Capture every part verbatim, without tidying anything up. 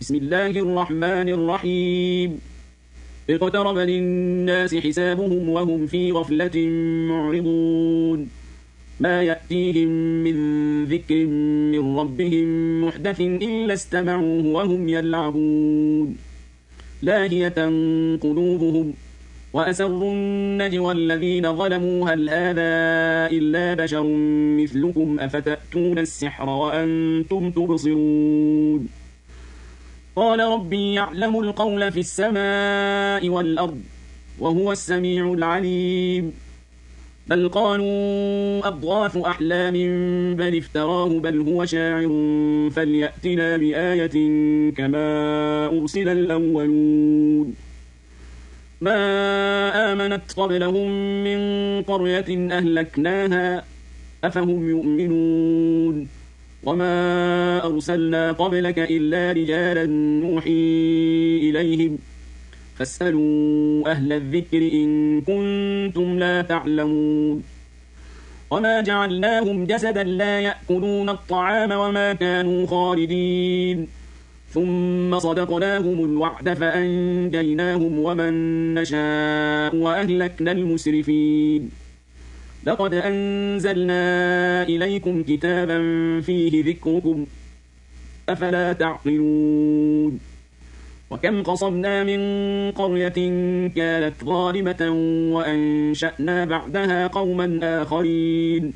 بسم الله الرحمن الرحيم اقترب للناس حسابهم وهم في غفلة معرضون ما يأتيهم من ذكر من ربهم محدث إلا استمعوه وهم يلعبون لاهية قلوبهم وأسروا النجوى الذين ظلموا هل هذا إلا بشر مثلكم أفتأتون السحر وأنتم تبصرون قال ربي يعلم القول في السماء والأرض وهو السميع العليم بل قالوا أضغاث أحلام بل افتراه بل هو شاعر فليأتنا بآية كما أرسل الأولون ما آمنت قبلهم من قرية أهلكناها أفهم يؤمنون وما أرسلنا قبلك إلا رجالا نوحي إليهم فاسألوا أهل الذكر إن كنتم لا تعلمون وما جعلناهم جسدا لا يأكلون الطعام وما كانوا خالدين ثم صدقناهم الوعد فأنجيناهم ومن نشاء وأهلكنا المسرفين لقد أنزلنا إليكم كتابا فيه ذكركم أفلا تعقلون وكم قصمنا من قرية كانت ظالمة وأنشأنا بعدها قوما آخرين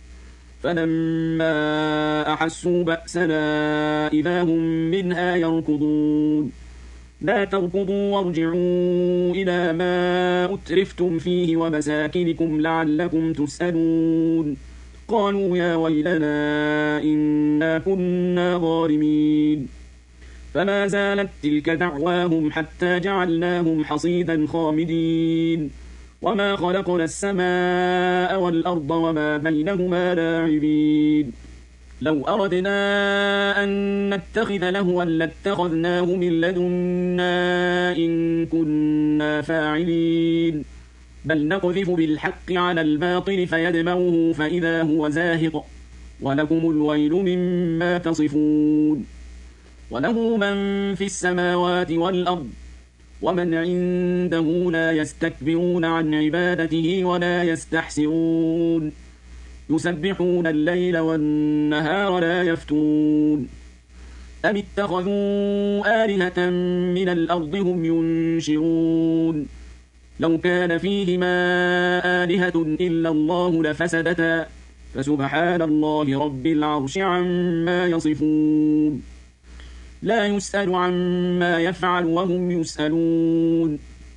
فلما أحسوا بأسنا إذا هم منها يركضون لا تركضوا وارجعوا إلى ما أترفتم فيه ومساكنكم لعلكم تسألون قالوا يا ويلنا إنا كنا ظالمين فما زالت تلك دعواهم حتى جعلناهم حصيدا خامدين وما خلقنا السماء والأرض وما بينهما لاعبين لو أردنا أن نتخذ لهوا لاتخذناه من لدنا إن كنا فاعلين بل نقذف بالحق على الباطل فيدمغه فإذا هو زاهق ولكم الويل مما تصفون وله من في السماوات والأرض ومن عنده لا يستكبرون عن عبادته ولا يستحسرون يسبحون الليل والنهار لا يفترون أم اتخذوا آلهة من الأرض هم ينشرون لو كان فيهما آلهة إلا الله لفسدتا فسبحان الله رب العرش عما يصفون لا يسأل عما يفعل وهم يسألون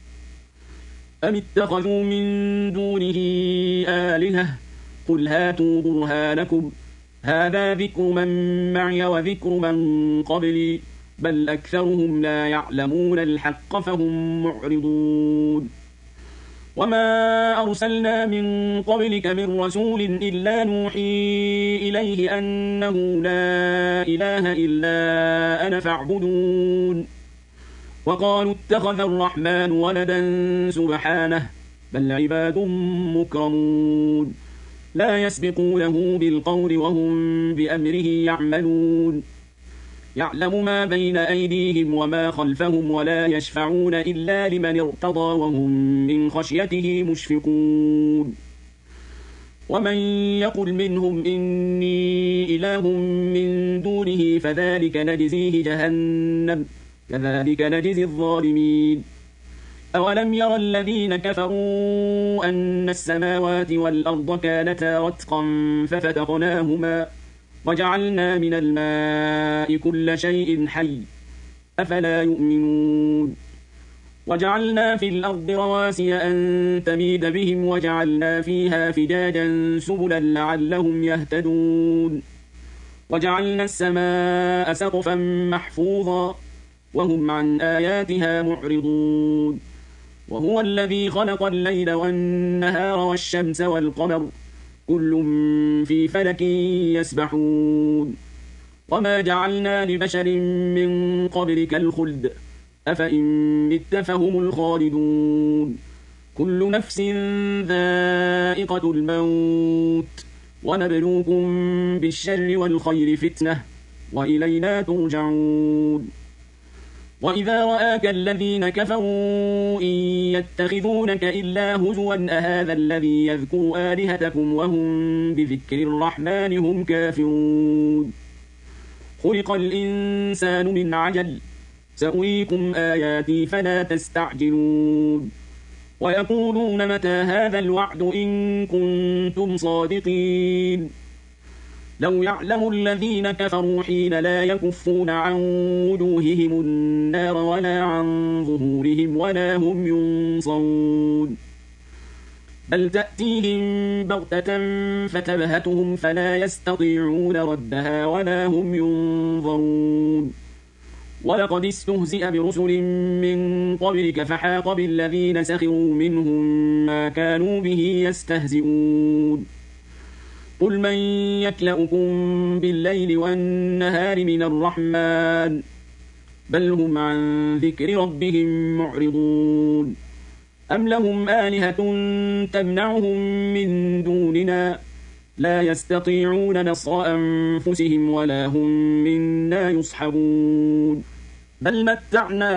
أم اتخذوا من دونه آلهة قل هاتوا برهانكم هذا ذكر من معي وذكر من قبلي بل أكثرهم لا يعلمون الحق فهم معرضون وما أرسلنا من قبلك من رسول إلا نوحي إليه أنه لا إله إلا أنا فاعبدون وقالوا اتخذ الرحمن ولدا سبحانه بل عباد مكرمون لا يسبقونه بالقول وهم بأمره يعملون يعلم ما بين أيديهم وما خلفهم ولا يشفعون إلا لمن ارتضى وهم من خشيته مشفقون ومن يقل منهم إني إله من دونه فذلك نجزيه جهنم كذلك نجزي الظالمين أولم ير الذين كفروا أن السماوات والأرض كانتا رتقا ففتقناهما وجعلنا من الماء كل شيء حي أفلا يؤمنون وجعلنا في الأرض رواسي أن تميد بهم وجعلنا فيها فجاجا سبلا لعلهم يهتدون وجعلنا السماء سقفا محفوظا وهم عن آياتها معرضون وهو الذي خلق الليل والنهار والشمس والقمر كل في فلك يسبحون وما جعلنا لبشر من قبلك الخلد أفإن مت فهم الخالدون كل نفس ذائقة الموت ونبلوكم بالشر والخير فتنة وإلينا ترجعون وإذا رآك الذين كفروا إن يتخذونك إلا هزوا أهذا الذي يذكر آلهتكم وهم بذكر الرحمن هم كافرون خلق الإنسان من عجل سأريكم آياتي فلا تستعجلون ويقولون متى هذا الوعد إن كنتم صادقين لو يعلم الذين كفروا حين لا يكفون عن وجوههم النار ولا عن ظهورهم ولا هم ينصرون بل تأتيهم بغتة فتبهتهم فلا يستطيعون ردها ولا هم ينظرون ولقد استهزئ برسل من قبلك فحاق بالذين سخروا منهم ما كانوا به يستهزئون قل من يكلؤكم بالليل والنهار من الرحمن بل هم عن ذكر ربهم معرضون أم لهم آلهة تمنعهم من دوننا لا يستطيعون نصر أنفسهم ولا هم منا يصحبون بل متعنا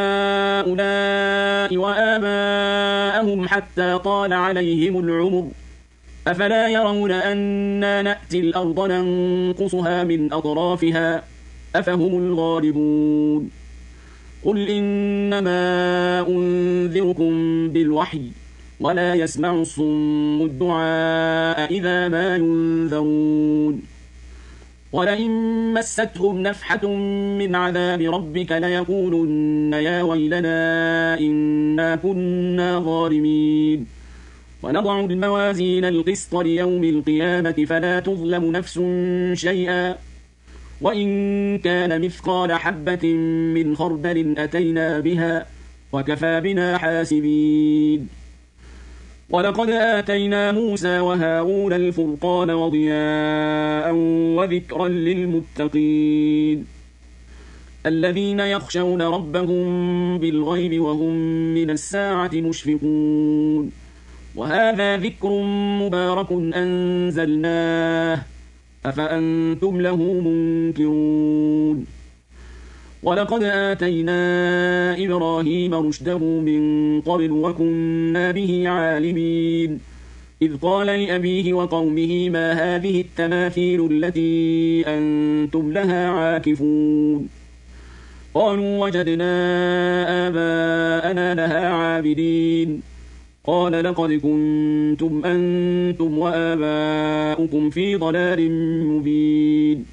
هؤلاء وآباءهم حتى طال عليهم العمر أفلا يرون أنا نأتي الأرض ننقصها من أطرافها أفهم الغالبون قل إنما أنذركم بالوحي ولا يسمع الصم الدعاء إذا ما ينذرون ولئن مستهم نفحة من عذاب ربك ليقولن يا ويلنا إنا كنا ظالمين ونضع الموازين القسط ليوم القيامة فلا تظلم نفس شيئا وإن كان مثقال حبة من خردل أتينا بها وكفى بنا حاسبين ولقد آتينا موسى وهارون الفرقان وضياء وذكرا للمتقين الذين يخشون ربهم بالغيب وهم من الساعة مشفقون وهذا ذكر مبارك أنزلناه أفأنتم له منكرون ولقد آتينا إبراهيم رشده من قبل وكنا به عالمين إذ قال لأبيه وقومه ما هذه التماثيل التي أنتم لها عاكفون قالوا وجدنا آباءنا لها عابدين قال لقد كنتم أنتم وآباؤكم في ضلال مبين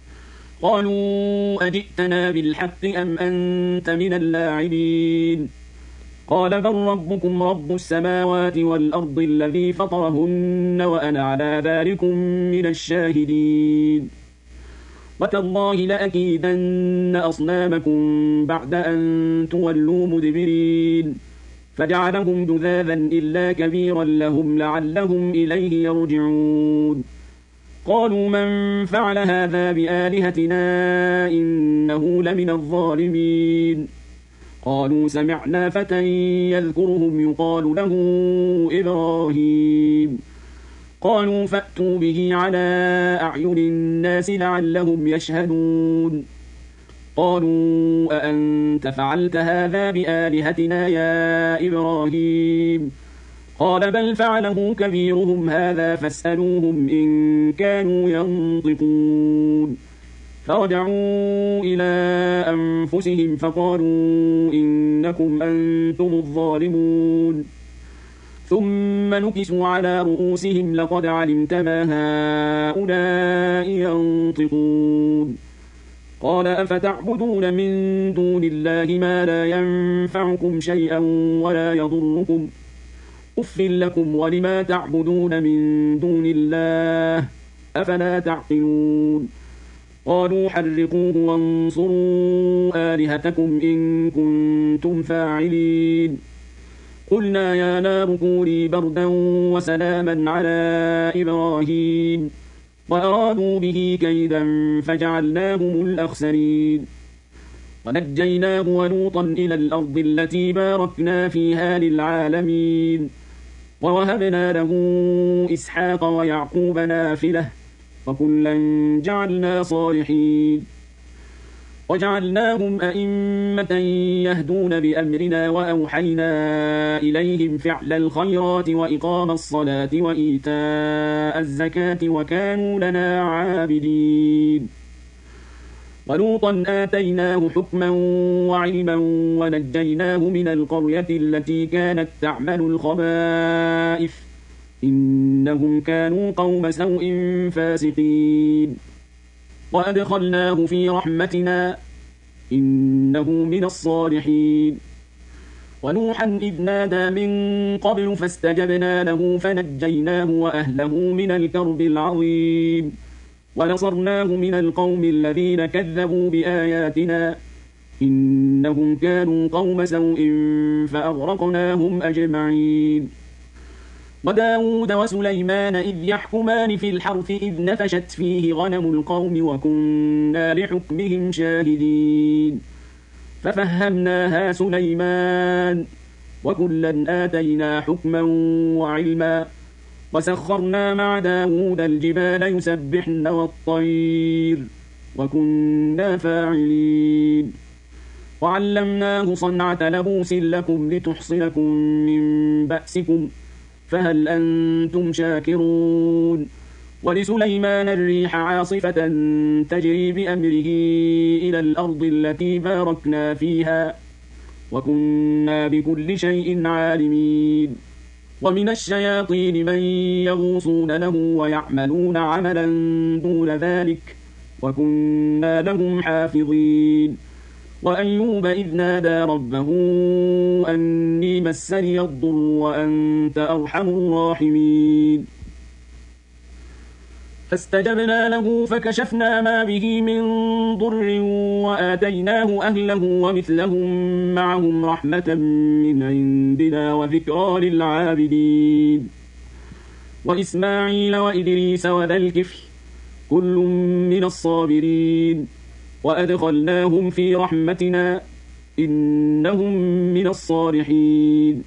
قالوا أجئتنا بالحق أم أنت من اللاعبين قال بل ربكم رب السماوات والأرض الذي فطرهن وأنا على ذلكم من الشاهدين وتالله لأكيدن أصنامكم بعد أن تولوا مدبرين فجعلهم جذاذا إلا كبيرا لهم لعلهم إليه يرجعون قالوا من فعل هذا بآلهتنا إنه لمن الظالمين قالوا سمعنا فتى يذكرهم يقال له إبراهيم قالوا فأتوا به على أعين الناس لعلهم يشهدون قالوا أأنت فعلت هذا بآلهتنا يا إبراهيم قال بل فعله كبيرهم هذا فاسألوهم إن كانوا ينطقون فرجعوا إلى أنفسهم فقالوا إنكم أنتم الظالمون ثم نكسوا على رؤوسهم لقد علمت ما هؤلاء ينطقون قال أفتعبدون من دون الله ما لا ينفعكم شيئا ولا يضركم أف لكم ولما تعبدون من دون الله أفلا تعقلون قالوا حرقوه وانصروا آلهتكم إن كنتم فاعلين قلنا يا نار كوني بردا وسلاما على إبراهيم وأرادوا به كيدا فجعلناهم الأخسرين ونجيناه ولوطا إلى الأرض التي باركنا فيها للعالمين ووهبنا له إسحاق ويعقوب نافلة وكلا جعلنا صالحين وجعلناهم أئمة يهدون بأمرنا وأوحينا إليهم فعل الخيرات وإقام الصلاة وإيتاء الزكاة وكانوا لنا عابدين ولوطا آتيناه حكما وعلما ونجيناه من القرية التي كانت تعمل الخبائث إنهم كانوا قوم سوء فاسقين وأدخلناه في رحمتنا إنه من الصالحين ونوحا إذ نادى من قبل فاستجبنا له فنجيناه وأهله من الكرب العظيم ونصرناه من القوم الذين كذبوا بآياتنا إنهم كانوا قوم سوء فأغرقناهم أجمعين وداود وسليمان إذ يحكمان في الحرث إذ نفشت فيه غنم القوم وكنا لحكمهم شاهدين ففهمناها سليمان وكلا آتينا حكما وعلما وسخرنا مع داود الجبال يسبحن والطير وكنا فاعلين وعلمناه صنعة لبوس لكم لتحصنكم من بأسكم فهل أنتم شاكرون ولسليمان الريح عاصفة تجري بأمره إلى الأرض التي باركنا فيها وكنا بكل شيء عالمين ومن الشياطين من يغوصون له ويعملون عملا دون ذلك وكنا لهم حافظين وأيوب إذ نادى ربه أني مسني الضر وأنت أرحم الراحمين فاستجبنا له فكشفنا ما به من ضر وآتيناه أهله ومثلهم معهم رحمة من عندنا وذكرى للعابدين وإسماعيل وإدريس وذا الكفل كل من الصابرين وأدخلناهم في رحمتنا إنهم من الصالحين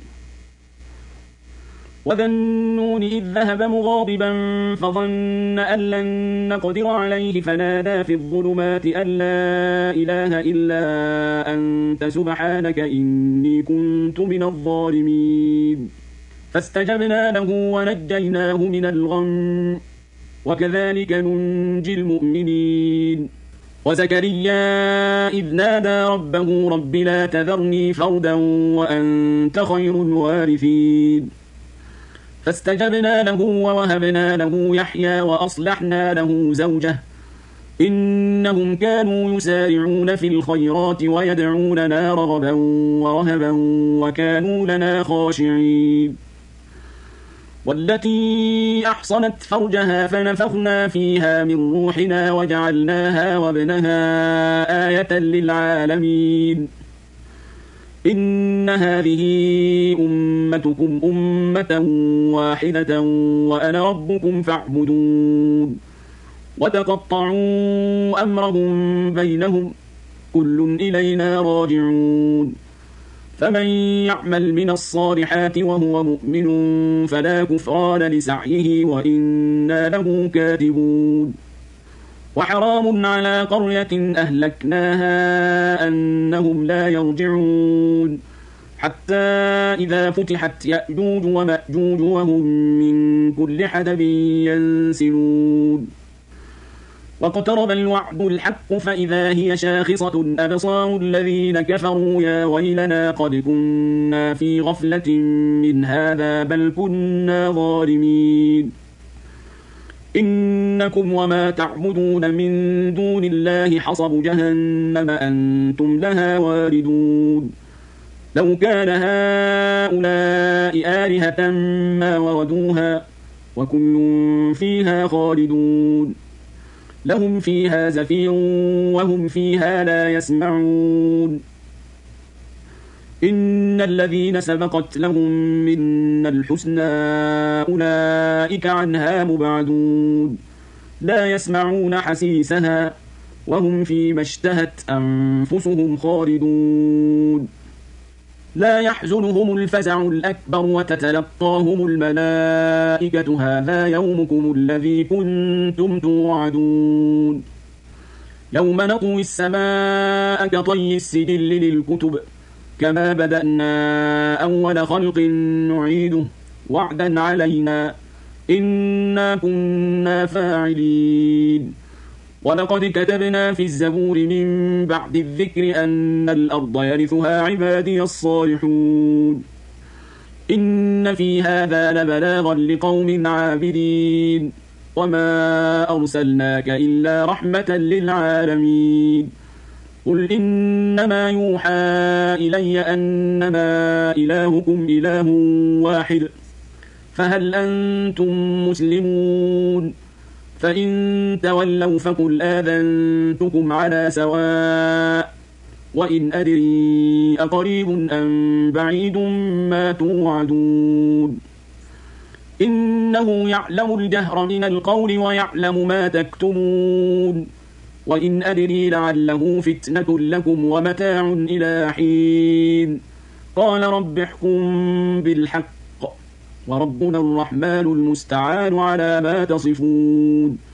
وذا النون إذ ذهب مغاضبا فظن أن لن نقدر عليه فنادى في الظلمات أن لا إله إلا أنت سبحانك إني كنت من الظالمين فاستجبنا له ونجيناه من الغم وكذلك ننجي المؤمنين وزكريا إذ نادى ربه رب لا تذرني فردا وأنت خير الوارثين فاستجبنا له ووهبنا له يحيى وأصلحنا له زوجه إنهم كانوا يسارعون في الخيرات ويدعوننا رغبا ورهبا وكانوا لنا خاشعين والتي أحصنت فرجها فنفخنا فيها من روحنا وجعلناها وابنها آية للعالمين إن هذه أمتكم أمة واحدة وأنا ربكم فاعبدون وتقطعوا أمرهم بينهم كل إلينا راجعون فمن يعمل من الصالحات وهو مؤمن فلا كفران لسعيه وإنا له كاتبون وحرام على قرية أهلكناها أنهم لا يرجعون حتى إذا فتحت يأجوج ومأجوج وهم من كل حدب ينسلون واقترب الوعد الحق فإذا هي شاخصة أبصار الذين كفروا يا ويلنا قد كنا في غفلة من هذا بل كنا ظالمين إنكم وما تعبدون من دون الله حصب جهنم أنتم لها واردون لو كان هؤلاء آلهة ما وردوها وكل فيها خالدون لهم فيها زفير وهم فيها لا يسمعون إن الذين سبقت لهم منا الحسنى أولئك عنها مبعدون لا يسمعون حسيسها وهم فيما اشتهت أنفسهم خالدون لا يحزنهم الفزع الأكبر وتتلقاهم الملائكة هذا يومكم الذي كنتم توعدون يوم نطوي السماء كطي السجل للكتب كما بدأنا أول خلق نعيده وعدا علينا إنا كنا فاعلين ولقد كتبنا في الزبور من بعد الذكر أن الأرض يرثها عبادي الصالحون إن في هذا لبلاغا لقوم عابدين وما أرسلناك إلا رحمة للعالمين قل إنما يوحى إلي أنما إلهكم إله واحد فهل أنتم مسلمون فإن تولوا فقل آذنتكم على سواء وإن أدري أقريب أم بعيد ما توعدون إنه يعلم الجهر من القول ويعلم ما تكتمون وإن أدري لعله فتنة لكم ومتاع إلى حين قال رب احكم بالحق وربنا الرحمن المستعان على ما تصفون